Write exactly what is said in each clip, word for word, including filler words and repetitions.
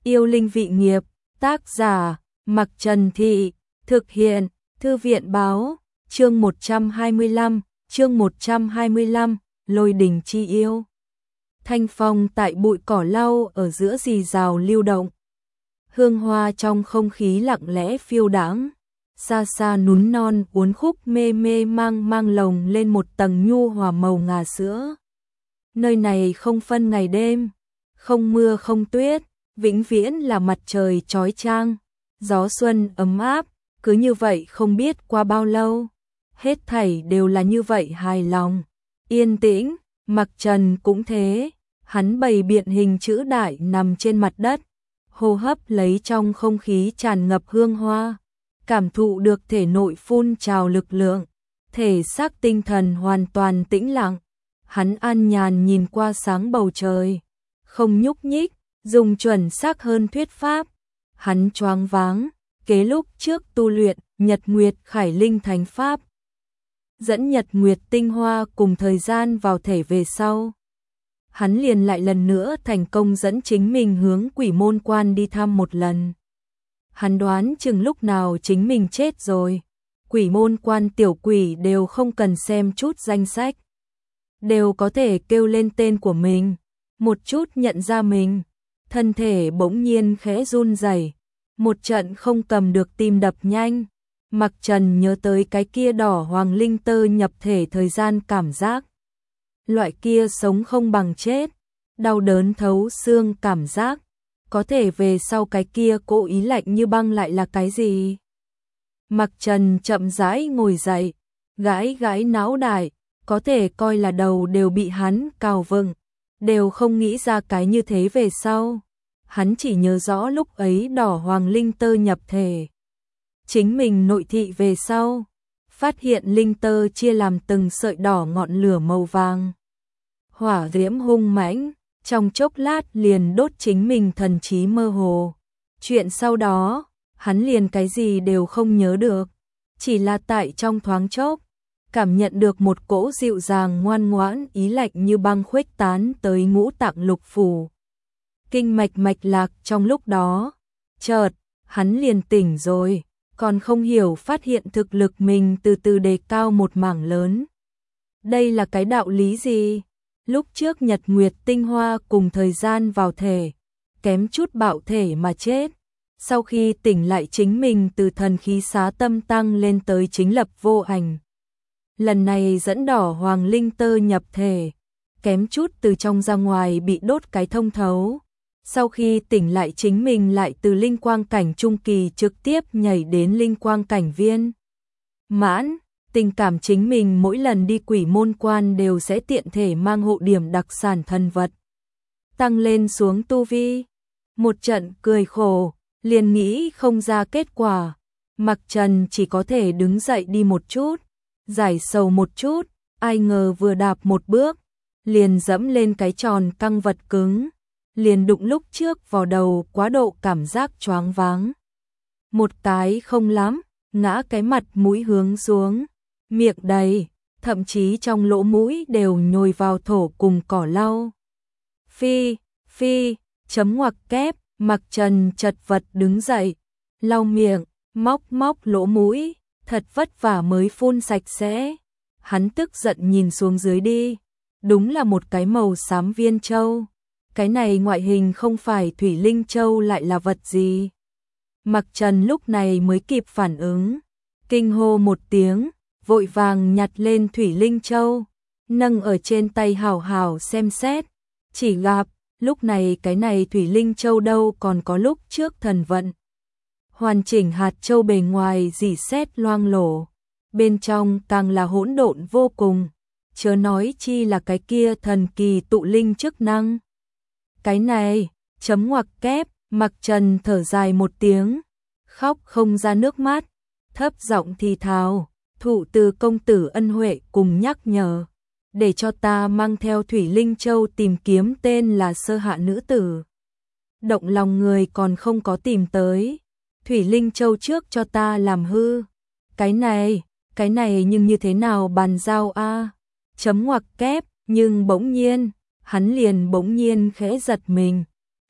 Yêu linh vị nghiệp, tác giả, Mặc Trần Thị, thực hiện, Thư viện báo, chương một trăm hai mươi lăm, chương một trăm hai mươi lăm, Lôi đình chi yêu. Thanh phong tại bụi cỏ lau ở giữa rì rào lưu động. Hương hoa trong không khí lặng lẽ phiêu đãng. Xa xa núi non uốn khúc mê mê mang mang lồng lên một tầng nhu hòa màu ngà sữa. Nơi này không phân ngày đêm, không mưa không tuyết, vĩnh viễn là mặt trời chói chang, gió xuân ấm áp, cứ như vậy không biết qua bao lâu. Hết thảy đều là như vậy hài lòng, yên tĩnh. Mặc Trần cũng thế, hắn bày biện hình chữ đại nằm trên mặt đất, hô hấp lấy trong không khí tràn ngập hương hoa, cảm thụ được thể nội phun trào lực lượng, thể xác tinh thần hoàn toàn tĩnh lặng. Hắn an nhàn nhìn qua sáng bầu trời, không nhúc nhích, dùng chuẩn xác hơn thuyết pháp. Hắn choáng váng, kế lúc trước tu luyện Nhật Nguyệt Khải Linh Thánh Pháp, dẫn Nhật Nguyệt tinh hoa cùng thời gian vào thể về sau. Hắn liền lại lần nữa thành công dẫn chính mình hướng Quỷ Môn Quan đi thăm một lần. Hắn đoán chừng lúc nào chính mình chết rồi, Quỷ Môn Quan tiểu quỷ đều không cần xem chút danh sách, đều có thể kêu lên tên của mình, một chút nhận ra mình. Thân thể bỗng nhiên khẽ run rẩy, một trận không cầm được tim đập nhanh. Mặc Trần nhớ tới cái kia đỏ hoàng linh tơ nhập thể thời gian cảm giác. Loại kia sống không bằng chết, đau đớn thấu xương cảm giác. Có thể về sau cái kia cố ý lạnh như băng lại là cái gì? Mặc Trần chậm rãi ngồi dậy, gãi gãi não đại, có thể coi là đầu đều bị hắn cào vừng, đều không nghĩ ra cái như thế về sau. Hắn chỉ nhớ rõ lúc ấy đỏ hoàng linh tơ nhập thể. Chính mình nội thị về sau, phát hiện linh tơ chia làm từng sợi đỏ ngọn lửa màu vàng. Hỏa diễm hung mãnh, trong chốc lát liền đốt chính mình thần trí mơ hồ. Chuyện sau đó, hắn liền cái gì đều không nhớ được, chỉ là tại trong thoáng chốc, cảm nhận được một cỗ dịu dàng ngoan ngoãn ý lạnh như băng khuếch tán tới ngũ tạng lục phủ. Kinh mạch mạch lạc trong lúc đó, chợt, hắn liền tỉnh rồi, còn không hiểu phát hiện thực lực mình từ từ đề cao một mảng lớn. Đây là cái đạo lý gì? Lúc trước Nhật Nguyệt tinh hoa cùng thời gian vào thể, kém chút bạo thể mà chết. Sau khi tỉnh lại chính mình từ thần khí xá tâm tăng lên tới chính lập vô ảnh. Lần này dẫn đỏ hoàng linh tơ nhập thể, kém chút từ trong ra ngoài bị đốt cái thông thấu. Sau khi tỉnh lại chính mình lại từ linh quang cảnh trung kỳ trực tiếp nhảy đến linh quang cảnh viên mãn. Tình cảm chính mình mỗi lần đi Quỷ Môn Quan đều sẽ tiện thể mang hộ điểm đặc sản thần vật, tăng lên xuống tu vi. Một trận cười khổ, liền nghĩ không ra kết quả. Mặc Trần chỉ có thể đứng dậy đi một chút, giải sầu một chút, ai ngờ vừa đạp một bước, liền dẫm lên cái tròn căng vật cứng, liền đụng lúc trước vào đầu, quá độ cảm giác choáng váng. Một cái không lắm, ngã cái mặt mũi hướng xuống, miệng đầy, thậm chí trong lỗ mũi đều nhồi vào thổ cùng cỏ lau. Phi, phi, chấm ngoặc kép. Mặc Trần chật vật đứng dậy, lau miệng, móc móc lỗ mũi, thật vất vả mới phun sạch sẽ. Hắn tức giận nhìn xuống dưới đi, đúng là một cái màu xám viên châu. Cái này ngoại hình không phải thủy linh châu lại là vật gì? Mặc Trần lúc này mới kịp phản ứng, kinh hô một tiếng, vội vàng nhặt lên thủy linh châu, nâng ở trên tay hào hào xem xét, chỉ gặp lúc này cái này thủy linh châu đâu còn có lúc trước thần vận. Hoàn chỉnh hạt châu bề ngoài rỉ sét loang lổ, bên trong càng là hỗn độn vô cùng, chớ nói chi là cái kia thần kỳ tụ linh chức năng. Cái này, chấm ngoặc kép. Mặc Trần thở dài một tiếng, khóc không ra nước mắt, thấp giọng thì thào, thụ từ công tử ân huệ cùng nhắc nhở, để cho ta mang theo thủy linh châu tìm kiếm tên là Sơ Hạ nữ tử. Động lòng người còn không có tìm tới, thủy linh châu trước cho ta làm hư. Cái này, cái này nhưng như thế nào bàn giao a? Chấm ngoặc kép. Nhưng bỗng nhiên, hắn liền bỗng nhiên khẽ giật mình,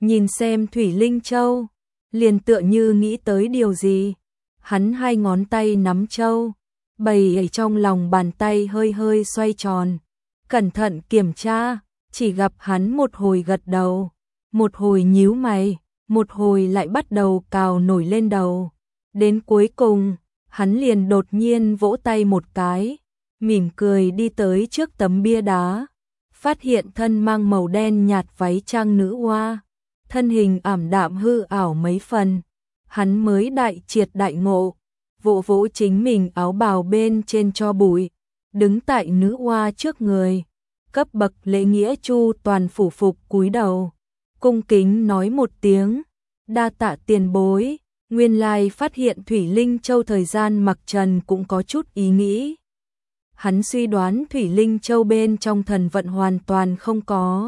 nhìn xem Thủy Linh Châu, liền tựa như nghĩ tới điều gì. Hắn hai ngón tay nắm châu, bày ở trong lòng bàn tay hơi hơi xoay tròn, cẩn thận kiểm tra, chỉ gặp hắn một hồi gật đầu, một hồi nhíu mày, một hồi lại bắt đầu cào nổi lên đầu. Đến cuối cùng, hắn liền đột nhiên vỗ tay một cái, mỉm cười đi tới trước tấm bia đá, phát hiện thân mang màu đen nhạt váy trang nữ oa, thân hình ảm đạm hư ảo mấy phần. Hắn mới đại triệt đại ngộ, vỗ vỗ chính mình áo bào bên trên cho bụi, đứng tại nữ oa trước người, cấp bậc lễ nghĩa chu toàn phủ phục cúi đầu, cung kính nói một tiếng, đa tạ tiền bối. Nguyên lai phát hiện Thủy Linh Châu thời gian Mặc Trần cũng có chút ý nghĩ. Hắn suy đoán Thủy Linh Châu bên trong thần vận hoàn toàn không có,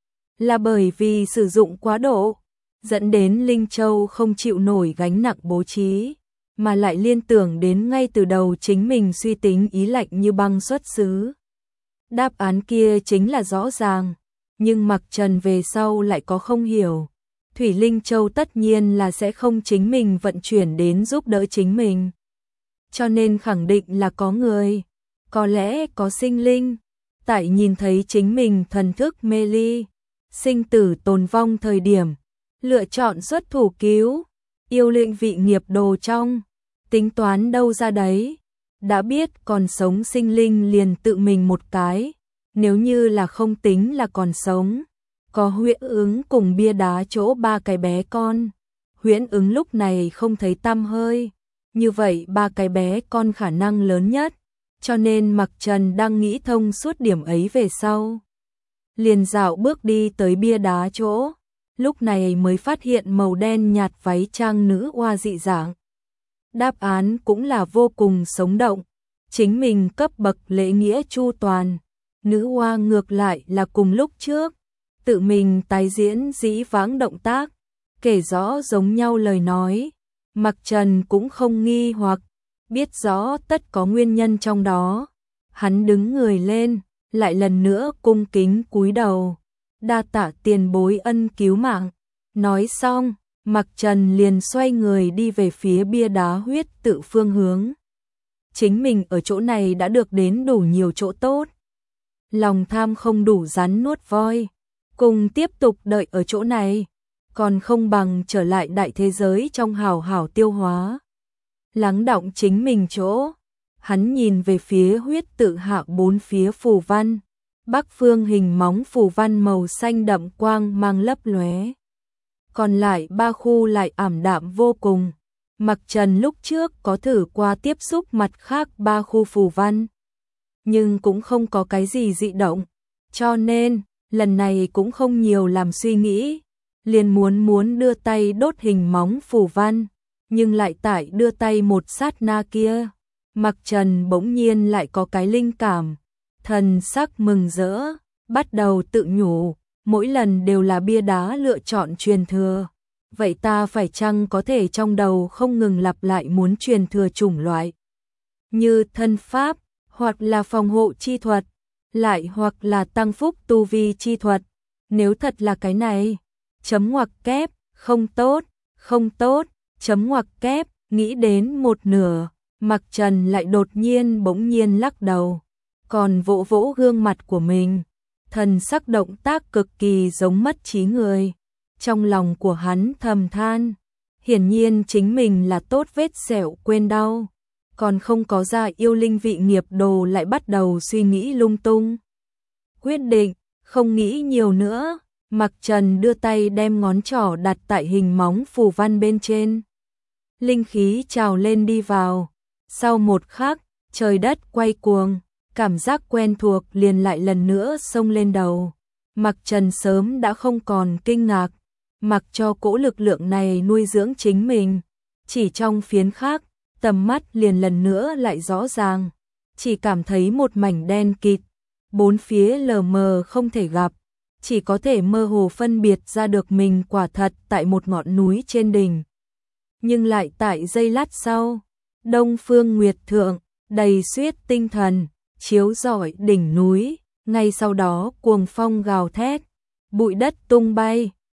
là bởi vì sử dụng quá độ, dẫn đến Linh Châu không chịu nổi gánh nặng bố trí, mà lại liên tưởng đến ngay từ đầu chính mình suy tính ý lạnh như băng xuất xứ. Đáp án kia chính là rõ ràng, nhưng Mặc Trần về sau lại có không hiểu. Thủy Linh Châu tất nhiên là sẽ không chính mình vận chuyển đến giúp đỡ chính mình. Cho nên khẳng định là có người, có lẽ có sinh linh, tại nhìn thấy chính mình thần thức mê ly, sinh tử tồn vong thời điểm, lựa chọn xuất thủ cứu, yêu luyện vị nghiệp đồ trong, tính toán đâu ra đấy, đã biết còn sống sinh linh liền tự mình một cái, nếu như là không tính là còn sống. Có Huyễn Ứng cùng bia đá chỗ ba cái bé con. Huyễn Ứng lúc này không thấy tăm hơi, như vậy ba cái bé con khả năng lớn nhất, cho nên Mặc Trần đang nghĩ thông suốt điểm ấy về sau. Liền dạo bước đi tới bia đá chỗ, lúc này mới phát hiện màu đen nhạt váy trang nữ oa dị dạng. Đáp án cũng là vô cùng sống động, chính mình cấp bậc lễ nghĩa chu toàn, nữ oa ngược lại là cùng lúc trước. Tự mình tái diễn dĩ vãng động tác, kể rõ giống nhau lời nói. Mặc Trần cũng không nghi hoặc, biết rõ tất có nguyên nhân trong đó. Hắn đứng người lên, lại lần nữa cung kính cúi đầu, đa tạ tiền bối ân cứu mạng. Nói xong, Mặc Trần liền xoay người đi về phía bia đá huyết tự phương hướng. Chính mình ở chỗ này đã được đến đủ nhiều chỗ tốt. Lòng tham không đủ rắn nuốt voi. Cùng tiếp tục đợi ở chỗ này, còn không bằng trở lại đại thế giới trong hào hảo tiêu hóa. Lắng đọng chính mình chỗ, hắn nhìn về phía huyết tự hạ bốn phía phù văn, bắc phương hình móng phù văn màu xanh đậm quang mang lấp lóe. Còn lại ba khu lại ảm đạm vô cùng. Mặc Trần lúc trước có thử qua tiếp xúc mặt khác ba khu phù văn, nhưng cũng không có cái gì dị động, cho nên lần này cũng không nhiều làm suy nghĩ, liền muốn muốn đưa tay đốt hình móng phù văn, nhưng lại tại đưa tay một sát na kia, Mặc Trần bỗng nhiên lại có cái linh cảm, thần sắc mừng rỡ, bắt đầu tự nhủ, mỗi lần đều là bia đá lựa chọn truyền thừa, vậy ta phải chăng có thể trong đầu không ngừng lặp lại muốn truyền thừa chủng loại, như thân pháp, hoặc là phòng hộ chi thuật, lại hoặc là tăng phúc tu vi chi thuật. Nếu thật là cái này, chấm ngoặc kép, không tốt, không tốt, chấm ngoặc kép, nghĩ đến một nửa, Mặc Trần lại đột nhiên bỗng nhiên lắc đầu, còn vỗ vỗ gương mặt của mình, thần sắc động tác cực kỳ giống mất trí người. Trong lòng của hắn thầm than, hiển nhiên chính mình là tốt vết sẹo quên đau, còn không có ra yêu linh vị nghiệp đồ lại bắt đầu suy nghĩ lung tung. Quyết định, không nghĩ nhiều nữa, Mặc Trần đưa tay đem ngón trỏ đặt tại hình móng phù văn bên trên. Linh khí trào lên đi vào, sau một khắc, trời đất quay cuồng, cảm giác quen thuộc liền lại lần nữa xông lên đầu. Mặc Trần sớm đã không còn kinh ngạc, mặc cho cỗ lực lượng này nuôi dưỡng chính mình. Chỉ trong phiến khắc, tầm mắt liền lần nữa lại rõ ràng, chỉ cảm thấy một mảnh đen kịt, bốn phía lờ mờ không thể gặp, chỉ có thể mơ hồ phân biệt ra được mình quả thật tại một ngọn núi trên đỉnh. Nhưng lại tại giây lát sau, Đông Phương Nguyệt Thượng, đầy suyết tinh thần, chiếu rọi đỉnh núi, ngay sau đó cuồng phong gào thét, bụi đất tung bay,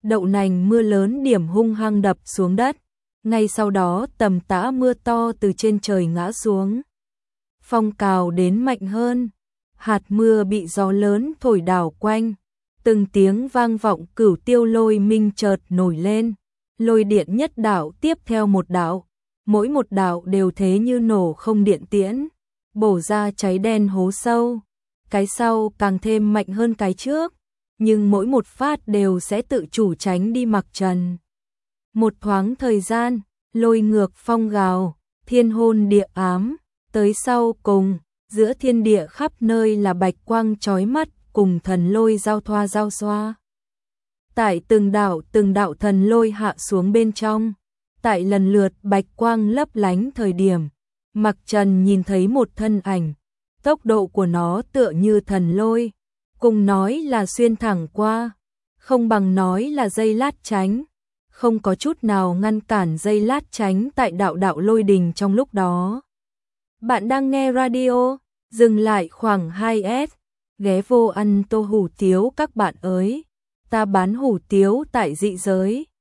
đậu nành mưa lớn điểm hung hăng đập xuống đất. Ngay sau đó tầm tã mưa to từ trên trời ngã xuống. Phong cào đến mạnh hơn, hạt mưa bị gió lớn thổi đảo quanh. Từng tiếng vang vọng cửu tiêu lôi minh chợt nổi lên. Lôi điện nhất đạo tiếp theo một đạo. Mỗi một đạo đều thế như nổ không điện tiễn. Bổ ra cháy đen hố sâu. Cái sau càng thêm mạnh hơn cái trước. Nhưng mỗi một phát đều sẽ tự chủ tránh đi mặc trần. Một thoáng thời gian, lôi ngược phong gào, thiên hôn địa ám. Tới sau cùng, giữa thiên địa khắp nơi là bạch quang chói mắt cùng thần lôi giao thoa giao xoa. Tại từng đạo từng đạo thần lôi hạ xuống bên trong. Tại lần lượt bạch quang lấp lánh thời điểm, Mặc Trần nhìn thấy một thân ảnh. Tốc độ của nó tựa như thần lôi. Cùng nói là xuyên thẳng qua, không bằng nói là dây lát tránh. Không có chút nào ngăn cản dây lát tránh tại đạo đạo lôi đình trong lúc đó. Bạn đang nghe radio, dừng lại khoảng hai s, ghé vô ăn tô hủ tiếu các bạn ơi. Ta bán hủ tiếu tại dị giới.